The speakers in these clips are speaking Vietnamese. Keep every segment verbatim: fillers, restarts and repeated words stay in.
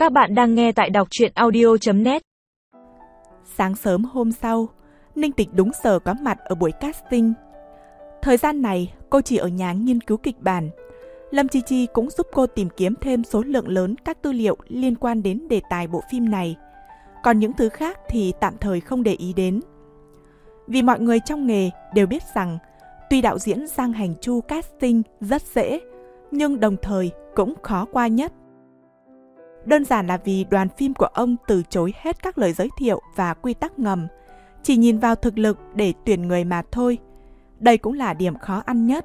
Các bạn đang nghe tại đọc truyện audio chấm net. Sáng sớm hôm sau, Ninh Tịch đúng giờ có mặt ở buổi casting. Thời gian này, cô chỉ ở nhà nghiên cứu kịch bản. Lâm Chi Chi cũng giúp cô tìm kiếm thêm số lượng lớn các tư liệu liên quan đến đề tài bộ phim này. Còn những thứ khác thì tạm thời không để ý đến. Vì mọi người trong nghề đều biết rằng, tuy đạo diễn Giang Hành Chu casting rất dễ, nhưng đồng thời cũng khó qua nhất. Đơn giản là vì đoàn phim của ông từ chối hết các lời giới thiệu và quy tắc ngầm, chỉ nhìn vào thực lực để tuyển người mà thôi. Đây cũng là điểm khó ăn nhất.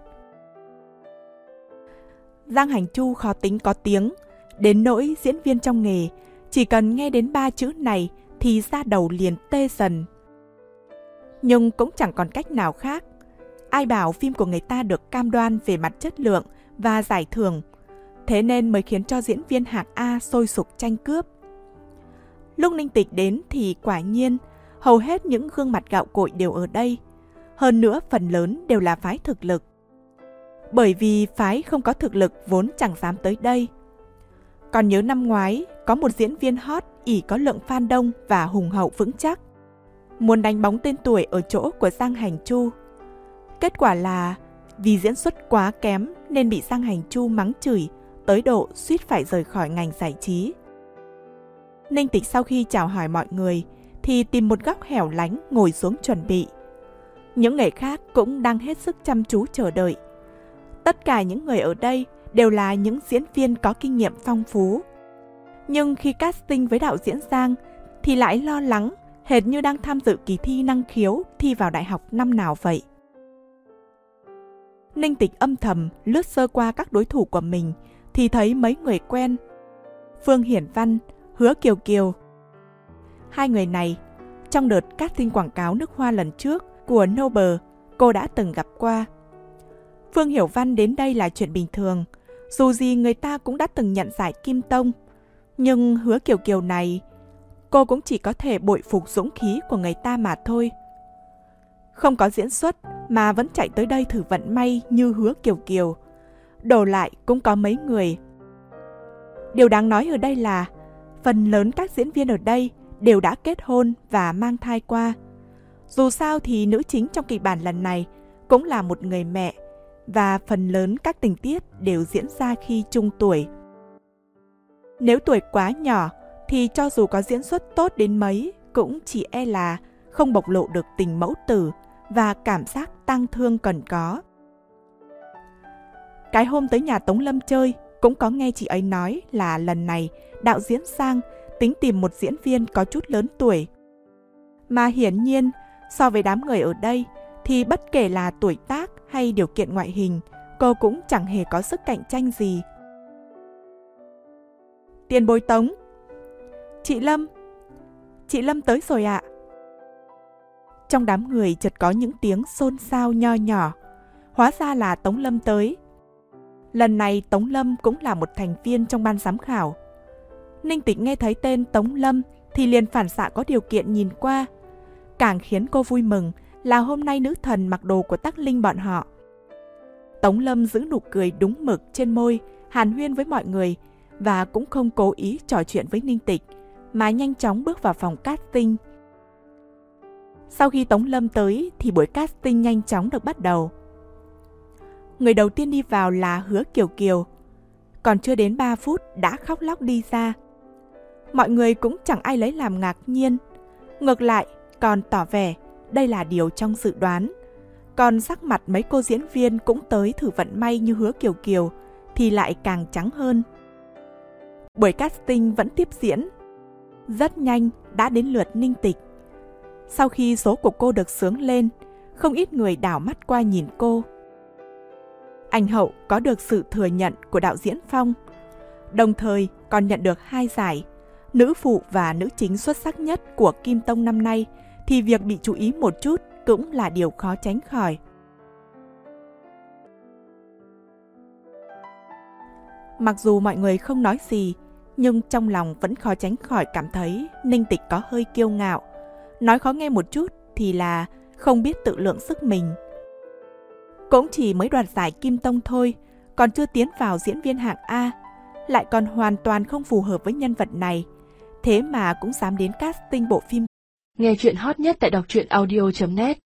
Giang Hành Chu khó tính có tiếng, đến nỗi diễn viên trong nghề chỉ cần nghe đến ba chữ này thì da đầu liền tê dần. Nhưng cũng chẳng còn cách nào khác. Ai bảo phim của người ta được cam đoan về mặt chất lượng và giải thưởng, thế nên mới khiến cho diễn viên hạng A sôi sục tranh cướp. Lúc Ninh Tịch đến thì quả nhiên, hầu hết những gương mặt gạo cội đều ở đây. Hơn nữa phần lớn đều là phái thực lực. Bởi vì phái không có thực lực vốn chẳng dám tới đây. Còn nhớ năm ngoái, có một diễn viên hot ỷ có lượng fan đông và hùng hậu vững chắc, muốn đánh bóng tên tuổi ở chỗ của Giang Hành Chu. Kết quả là vì diễn xuất quá kém nên bị Giang Hành Chu mắng chửi, tới độ suýt phải rời khỏi ngành giải trí. Ninh Tịch sau khi chào hỏi mọi người thì tìm một góc hẻo lánh ngồi xuống chuẩn bị. Những người khác cũng đang hết sức chăm chú chờ đợi. Tất cả những người ở đây đều là những diễn viên có kinh nghiệm phong phú. Nhưng khi casting với đạo diễn Giang thì lại lo lắng, hệt như đang tham dự kỳ thi năng khiếu thi vào đại học năm nào vậy. Ninh Tịch âm thầm lướt sơ qua các đối thủ của mình thì thấy mấy người quen. Phương Hiển Văn, Hứa Kiều Kiều. Hai người này, trong đợt casting quảng cáo nước hoa lần trước của Noble, cô đã từng gặp qua. Phương Hiểu Văn đến đây là chuyện bình thường, dù gì người ta cũng đã từng nhận giải Kim Tông. Nhưng Hứa Kiều Kiều này, cô cũng chỉ có thể bội phục dũng khí của người ta mà thôi. Không có diễn xuất mà vẫn chạy tới đây thử vận may như Hứa Kiều Kiều, đổ lại cũng có mấy người. Điều đáng nói ở đây là phần lớn các diễn viên ở đây đều đã kết hôn và mang thai qua. Dù sao thì nữ chính trong kịch bản lần này cũng là một người mẹ, và phần lớn các tình tiết đều diễn ra khi trung tuổi. Nếu tuổi quá nhỏ thì cho dù có diễn xuất tốt đến mấy cũng chỉ e là không bộc lộ được tình mẫu tử và cảm giác tang thương cần có. Cái hôm tới nhà Tống Lâm chơi cũng có nghe chị ấy nói là lần này đạo diễn Giang tính tìm một diễn viên có chút lớn tuổi. Mà hiển nhiên so với đám người ở đây thì bất kể là tuổi tác hay điều kiện ngoại hình, cô cũng chẳng hề có sức cạnh tranh gì. Tiền bối Tống. Chị Lâm. Chị Lâm tới rồi ạ. Trong đám người chợt có những tiếng xôn xao nho nhỏ. Hóa ra là Tống Lâm tới. Lần này Tống Lâm cũng là một thành viên trong ban giám khảo. Ninh Tịch nghe thấy tên Tống Lâm thì liền phản xạ có điều kiện nhìn qua. Càng khiến cô vui mừng là hôm nay nữ thần mặc đồ của Tắc Linh bọn họ. Tống Lâm giữ nụ cười đúng mực trên môi, hàn huyên với mọi người và cũng không cố ý trò chuyện với Ninh Tịch, mà nhanh chóng bước vào phòng casting. Sau khi Tống Lâm tới thì buổi casting nhanh chóng được bắt đầu. Người đầu tiên đi vào là Hứa Kiều Kiều. Còn chưa đến ba phút đã khóc lóc đi ra. Mọi người cũng chẳng ai lấy làm ngạc nhiên. Ngược lại còn tỏ vẻ đây là điều trong dự đoán. Còn sắc mặt mấy cô diễn viên cũng tới thử vận may như Hứa Kiều Kiều thì lại càng trắng hơn. Buổi casting vẫn tiếp diễn. Rất nhanh đã đến lượt Ninh Tịch. Sau khi số của cô được xướng lên, không ít người đảo mắt qua nhìn cô. Ảnh hậu có được sự thừa nhận của đạo diễn Phong, đồng thời còn nhận được hai giải, nữ phụ và nữ chính xuất sắc nhất của Kim Tông năm nay, thì việc bị chú ý một chút cũng là điều khó tránh khỏi. Mặc dù mọi người không nói gì, nhưng trong lòng vẫn khó tránh khỏi cảm thấy Ninh Tịch có hơi kiêu ngạo. Nói khó nghe một chút thì là không biết tự lượng sức mình. Cũng chỉ mới đoạt giải Kim Tông thôi, còn chưa tiến vào diễn viên hạng A, lại còn hoàn toàn không phù hợp với nhân vật này, thế mà cũng dám đến casting bộ phim. Nghe chuyện hot nhất tại đọc truyện audio chấm net